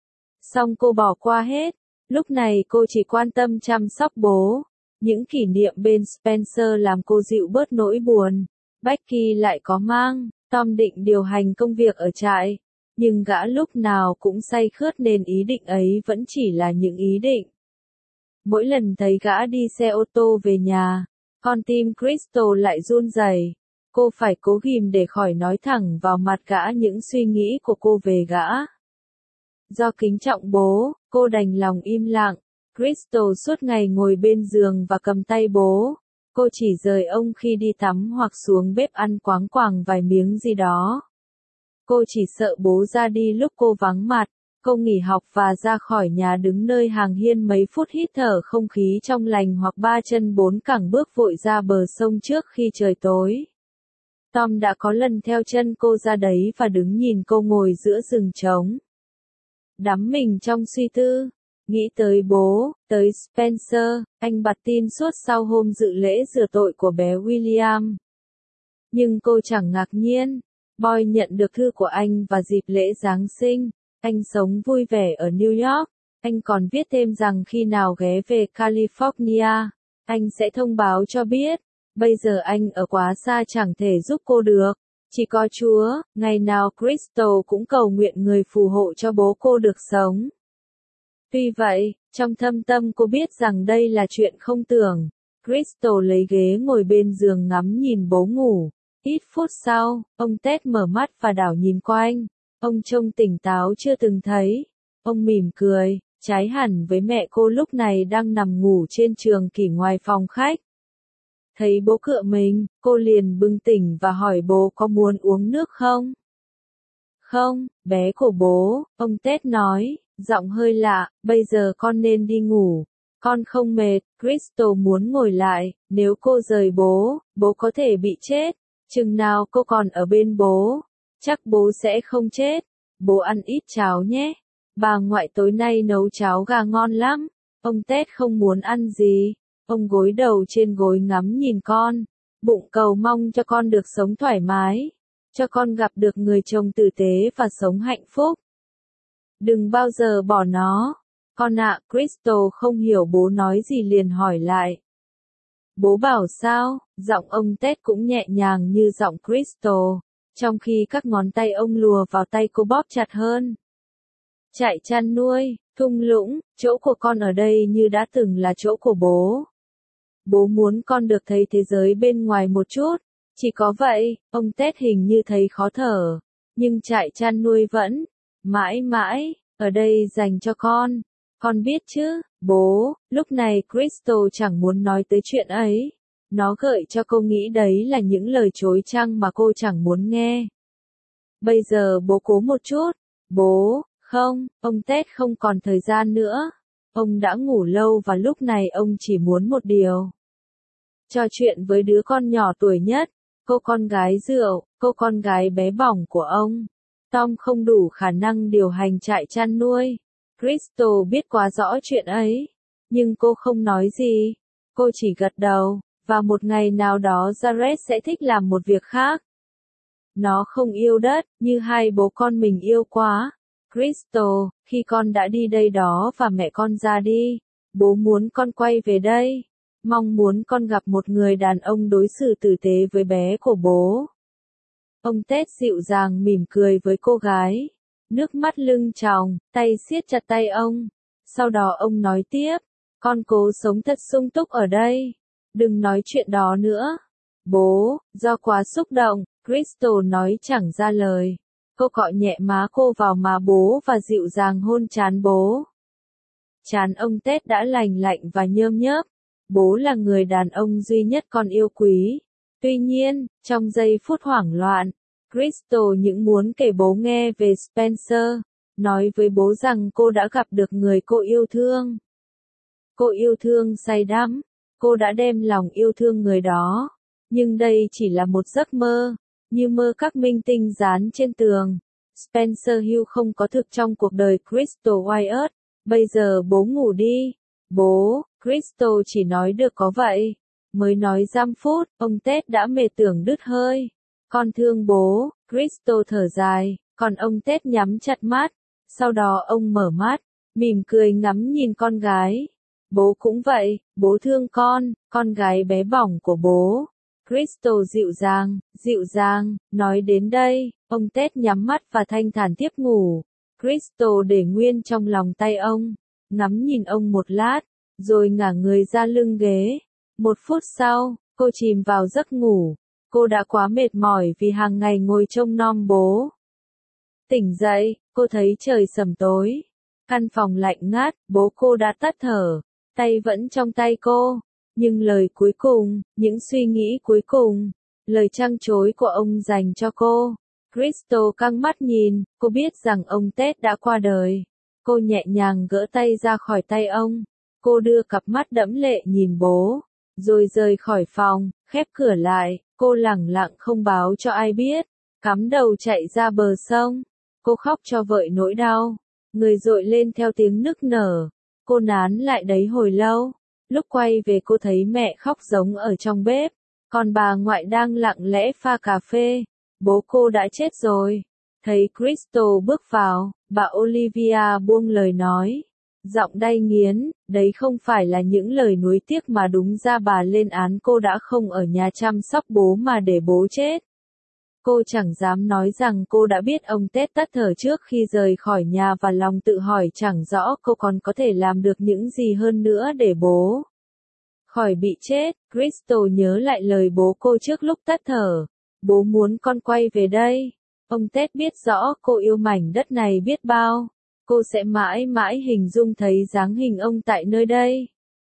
Xong cô bỏ qua hết. Lúc này cô chỉ quan tâm chăm sóc bố. Những kỷ niệm bên Spencer làm cô dịu bớt nỗi buồn. Becky lại có mang, Tom định điều hành công việc ở trại. Nhưng gã lúc nào cũng say khướt nên ý định ấy vẫn chỉ là những ý định. Mỗi lần thấy gã đi xe ô tô về nhà, con tim Crystal lại run rẩy. Cô phải cố ghìm để khỏi nói thẳng vào mặt gã những suy nghĩ của cô về gã. Do kính trọng bố, cô đành lòng im lặng. Crystal suốt ngày ngồi bên giường và cầm tay bố. Cô chỉ rời ông khi đi tắm hoặc xuống bếp ăn quáng quàng vài miếng gì đó. Cô chỉ sợ bố ra đi lúc cô vắng mặt. Cô nghỉ học và ra khỏi nhà đứng nơi hàng hiên mấy phút hít thở không khí trong lành hoặc ba chân bốn cẳng bước vội ra bờ sông trước khi trời tối. Tom đã có lần theo chân cô ra đấy và đứng nhìn cô ngồi giữa rừng trống. Đắm mình trong suy tư. Nghĩ tới bố, tới Spencer, anh bặt tin suốt sau hôm dự lễ rửa tội của bé William. Nhưng cô chẳng ngạc nhiên. Boy nhận được thư của anh vào dịp lễ Giáng sinh. Anh sống vui vẻ ở New York. Anh còn viết thêm rằng khi nào ghé về California, anh sẽ thông báo cho biết. Bây giờ anh ở quá xa chẳng thể giúp cô được. Chỉ có Chúa. Ngày nào Crystal cũng cầu nguyện người phù hộ cho bố cô được sống. Tuy vậy, trong thâm tâm cô biết rằng đây là chuyện không tưởng. Crystal lấy ghế ngồi bên giường ngắm nhìn bố ngủ. Ít phút sau, ông Ted mở mắt và đảo nhìn quanh. Ông trông tỉnh táo chưa từng thấy. Ông mỉm cười, trái hẳn với mẹ cô lúc này đang nằm ngủ trên trường kỷ ngoài phòng khách. Thấy bố cựa mình, cô liền bừng tỉnh và hỏi bố có muốn uống nước không? Không, bé của bố, ông Ted nói, giọng hơi lạ, bây giờ con nên đi ngủ. Con không mệt. Crystal muốn ngồi lại, nếu cô rời bố, bố có thể bị chết. Chừng nào cô còn ở bên bố, chắc bố sẽ không chết. Bố ăn ít cháo nhé. Bà ngoại tối nay nấu cháo gà ngon lắm. Ông Ted không muốn ăn gì. Ông gối đầu trên gối ngắm nhìn con. Bụng cầu mong cho con được sống thoải mái. Cho con gặp được người chồng tử tế và sống hạnh phúc. Đừng bao giờ bỏ nó. Con ạ, Crystal không hiểu bố nói gì liền hỏi lại. Bố bảo sao? Giọng ông Ted cũng nhẹ nhàng như giọng Crystal, trong khi các ngón tay ông lùa vào tay cô bóp chặt hơn. Trại chăn nuôi, thung lũng, chỗ của con ở đây như đã từng là chỗ của bố. Bố muốn con được thấy thế giới bên ngoài một chút. Chỉ có vậy, ông Ted hình như thấy khó thở. Nhưng trại chăn nuôi vẫn, mãi mãi, ở đây dành cho con. Con biết chứ, bố. Lúc này Crystal chẳng muốn nói tới chuyện ấy. Nó gợi cho cô nghĩ đấy là những lời chối chăng mà cô chẳng muốn nghe. Bây giờ bố cố một chút. Bố, không, ông Ted không còn thời gian nữa. Ông đã ngủ lâu và lúc này ông chỉ muốn một điều. Trò chuyện với đứa con nhỏ tuổi nhất, cô con gái rượu, cô con gái bé bỏng của ông. Tom không đủ khả năng điều hành trại chăn nuôi. Crystal biết quá rõ chuyện ấy. Nhưng cô không nói gì. Cô chỉ gật đầu. Và một ngày nào đó Jared sẽ thích làm một việc khác. Nó không yêu đất, như hai bố con mình yêu quá. Crystal, khi con đã đi đây đó và mẹ con ra đi, bố muốn con quay về đây. Mong muốn con gặp một người đàn ông đối xử tử tế với bé của bố. Ông Ted dịu dàng mỉm cười với cô gái. Nước mắt lưng tròng, tay siết chặt tay ông. Sau đó ông nói tiếp, con cố sống thật sung túc ở đây. Đừng nói chuyện đó nữa. Bố, do quá xúc động, Crystal nói chẳng ra lời. Cô cọ nhẹ má cô vào má bố và dịu dàng hôn trán bố. Trán ông Ted đã lành lạnh và nhơm nhớp. Bố là người đàn ông duy nhất con yêu quý. Tuy nhiên, trong giây phút hoảng loạn, Crystal những muốn kể bố nghe về Spencer, nói với bố rằng cô đã gặp được người cô yêu thương. Cô yêu thương say đắm, cô đã đem lòng yêu thương người đó. Nhưng đây chỉ là một giấc mơ, như mơ các minh tinh dán trên tường. Spencer Hill không có thực trong cuộc đời Crystal Wyatt. Bây giờ bố ngủ đi. Bố, Crystal chỉ nói được có vậy. Mới nói dăm phút, ông Ted đã mệt tưởng đứt hơi. Con thương bố, Crystal thở dài, còn ông Ted nhắm chặt mắt. Sau đó ông mở mắt, mỉm cười ngắm nhìn con gái. Bố cũng vậy, bố thương con, con gái bé bỏng của bố. Crystal dịu dàng, dịu dàng, nói đến đây, ông Ted nhắm mắt và thanh thản tiếp ngủ. Crystal để nguyên trong lòng tay ông, ngắm nhìn ông một lát, rồi ngả người ra lưng ghế. Một phút sau, cô chìm vào giấc ngủ. Cô đã quá mệt mỏi vì hàng ngày ngồi trông nom bố. Tỉnh dậy, cô thấy trời sầm tối. Căn phòng lạnh ngắt, bố cô đã tắt thở. Tay vẫn trong tay cô. Nhưng lời cuối cùng, những suy nghĩ cuối cùng, lời trăng trối của ông dành cho cô. Crystal căng mắt nhìn, cô biết rằng ông Ted đã qua đời. Cô nhẹ nhàng gỡ tay ra khỏi tay ông. Cô đưa cặp mắt đẫm lệ nhìn bố, rồi rời khỏi phòng, khép cửa lại. Cô lẳng lặng không báo cho ai biết, cắm đầu chạy ra bờ sông. Cô khóc cho vợi nỗi đau, người dội lên theo tiếng nức nở. Cô nán lại đấy hồi lâu. Lúc quay về cô thấy mẹ khóc giống ở trong bếp, còn bà ngoại đang lặng lẽ pha cà phê. Bố cô đã chết rồi. Thấy Crystal bước vào, bà Olivia buông lời nói. Giọng đay nghiến, đấy không phải là những lời nuối tiếc mà đúng ra bà lên án cô đã không ở nhà chăm sóc bố mà để bố chết. Cô chẳng dám nói rằng cô đã biết ông Ted tắt thở trước khi rời khỏi nhà và lòng tự hỏi chẳng rõ cô còn có thể làm được những gì hơn nữa để bố khỏi bị chết. Crystal nhớ lại lời bố cô trước lúc tắt thở. Bố muốn con quay về đây. Ông Ted biết rõ cô yêu mảnh đất này biết bao. Cô sẽ mãi mãi hình dung thấy dáng hình ông tại nơi đây.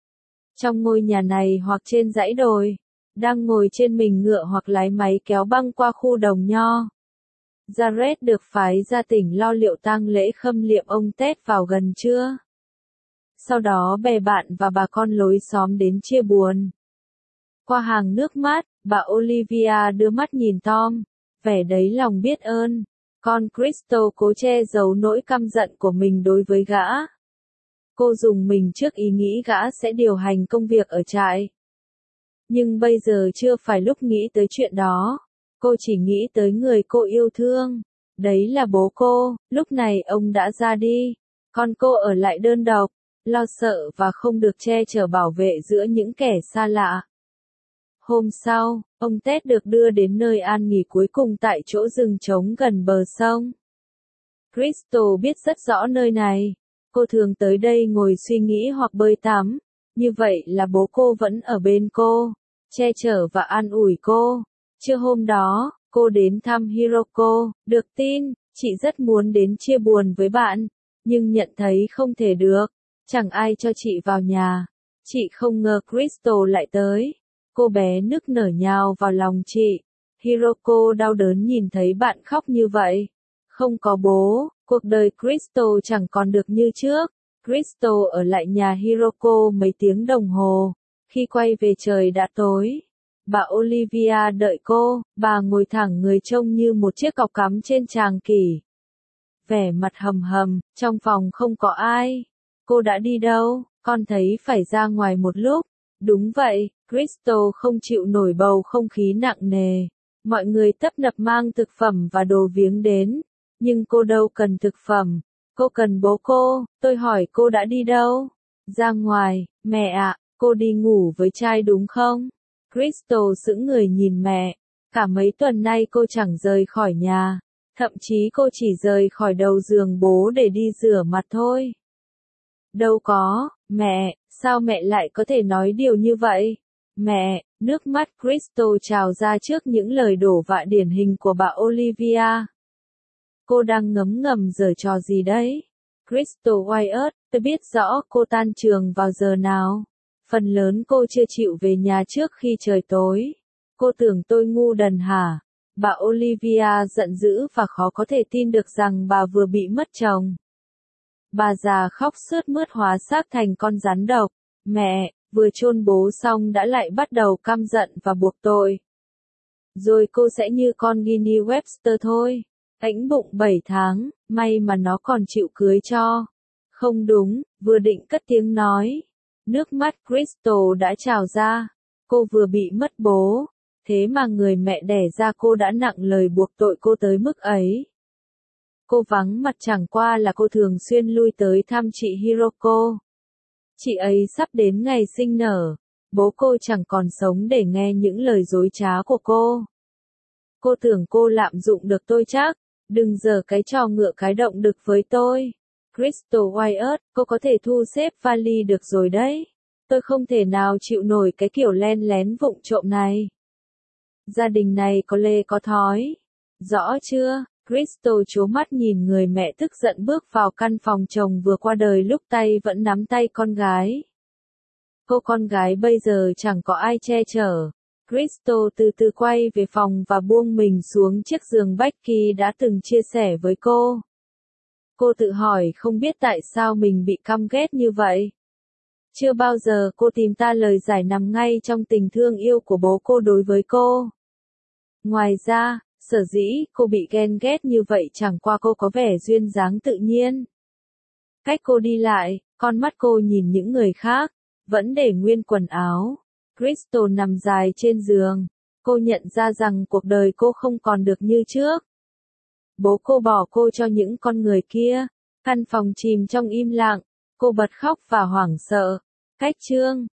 Trong ngôi nhà này hoặc trên dãy đồi, đang ngồi trên mình ngựa hoặc lái máy kéo băng qua khu đồng nho. Jared được phái ra tỉnh lo liệu tang lễ khâm liệm ông Ted vào gần trưa. Sau đó bè bạn và bà con lối xóm đến chia buồn. Qua hàng nước mắt, Bà Olivia đưa mắt nhìn Tom, vẻ đáy lòng biết ơn. Con Crystal cố che giấu nỗi căm giận của mình đối với gã. Cô dùng mình trước ý nghĩ gã sẽ điều hành công việc ở trại. Nhưng bây giờ chưa phải lúc nghĩ tới chuyện đó. Cô chỉ nghĩ tới người cô yêu thương. Đấy là bố cô. Lúc này ông đã ra đi. Con cô ở lại đơn độc, lo sợ và không được che chở bảo vệ giữa những kẻ xa lạ. Hôm sau, ông Ted được đưa đến nơi an nghỉ cuối cùng tại chỗ rừng trống gần bờ sông. Crystal biết rất rõ nơi này. Cô thường tới đây ngồi suy nghĩ hoặc bơi tắm. Như vậy là bố cô vẫn ở bên cô, che chở và an ủi cô. Trưa hôm đó, cô đến thăm Hiroko. Được tin, chị rất muốn đến chia buồn với bạn, nhưng nhận thấy không thể được. Chẳng ai cho chị vào nhà. Chị không ngờ Crystal lại tới. Cô bé nức nở nhào vào lòng chị. Hiroko đau đớn nhìn thấy bạn khóc như vậy. Không có bố, cuộc đời Crystal chẳng còn được như trước. Crystal ở lại nhà Hiroko mấy tiếng đồng hồ. Khi quay về trời đã tối. Bà Olivia đợi cô, bà ngồi thẳng người trông như một chiếc cọc cắm trên tràng kỷ. Vẻ mặt hầm hầm, trong phòng không có ai. Cô đã đi đâu? Con thấy phải ra ngoài một lúc. Đúng vậy, Crystal không chịu nổi bầu không khí nặng nề. Mọi người tấp nập mang thực phẩm và đồ viếng đến. Nhưng cô đâu cần thực phẩm. Cô cần bố cô. Tôi hỏi cô đã đi đâu? Ra ngoài, mẹ ạ, cô đi ngủ với trai đúng không? Crystal sững người nhìn mẹ. Cả mấy tuần nay cô chẳng rời khỏi nhà. Thậm chí cô chỉ rời khỏi đầu giường bố để đi rửa mặt thôi. Đâu có, mẹ, sao mẹ lại có thể nói điều như vậy? Mẹ, nước mắt Crystal trào ra trước những lời đổ vạ điển hình của bà Olivia. Cô đang ngấm ngầm giở trò gì đấy? Crystal Wyatt, tôi biết rõ cô tan trường vào giờ nào. Phần lớn cô chưa chịu về nhà trước khi trời tối. Cô tưởng tôi ngu đần hả? Bà Olivia giận dữ và khó có thể tin được rằng bà vừa bị mất chồng. Bà già khóc sướt mướt hóa xác thành con rắn độc. Mẹ, vừa chôn bố xong đã lại bắt đầu căm giận và buộc tội. Rồi cô sẽ như con Ginny Webster thôi. Ẵnh bụng bảy tháng, may mà nó còn chịu cưới cho. Không đúng, vừa định cất tiếng nói. Nước mắt Crystal đã trào ra. Cô vừa bị mất bố. Thế mà người mẹ đẻ ra cô đã nặng lời buộc tội cô tới mức ấy. Cô vắng mặt chẳng qua là cô thường xuyên lui tới thăm chị Hiroko. Chị ấy sắp đến ngày sinh nở. Bố cô chẳng còn sống để nghe những lời dối trá của cô. Cô tưởng cô lạm dụng được tôi chắc. Đừng giở cái trò ngựa cái động đực với tôi. Crystal Wyatt, cô có thể thu xếp vali được rồi đấy. Tôi không thể nào chịu nổi cái kiểu len lén vụng trộm này. Gia đình này có lê có thói. Rõ chưa? Crystal trố mắt nhìn người mẹ tức giận bước vào căn phòng chồng vừa qua đời lúc tay vẫn nắm tay con gái. Cô con gái bây giờ chẳng có ai che chở. Crystal từ từ quay về phòng và buông mình xuống chiếc giường Becky đã từng chia sẻ với cô. Cô tự hỏi không biết tại sao mình bị căm ghét như vậy. Chưa bao giờ cô tìm ta lời giải nằm ngay trong tình thương yêu của bố cô đối với cô. Ngoài ra, sở dĩ cô bị ghen ghét như vậy chẳng qua cô có vẻ duyên dáng tự nhiên. Cách cô đi lại, con mắt cô nhìn những người khác, vẫn để nguyên quần áo. Crystal nằm dài trên giường. Cô nhận ra rằng cuộc đời cô không còn được như trước. Bố cô bỏ cô cho những con người kia. Căn phòng chìm trong im lặng. Cô bật khóc và hoảng sợ. Cách chương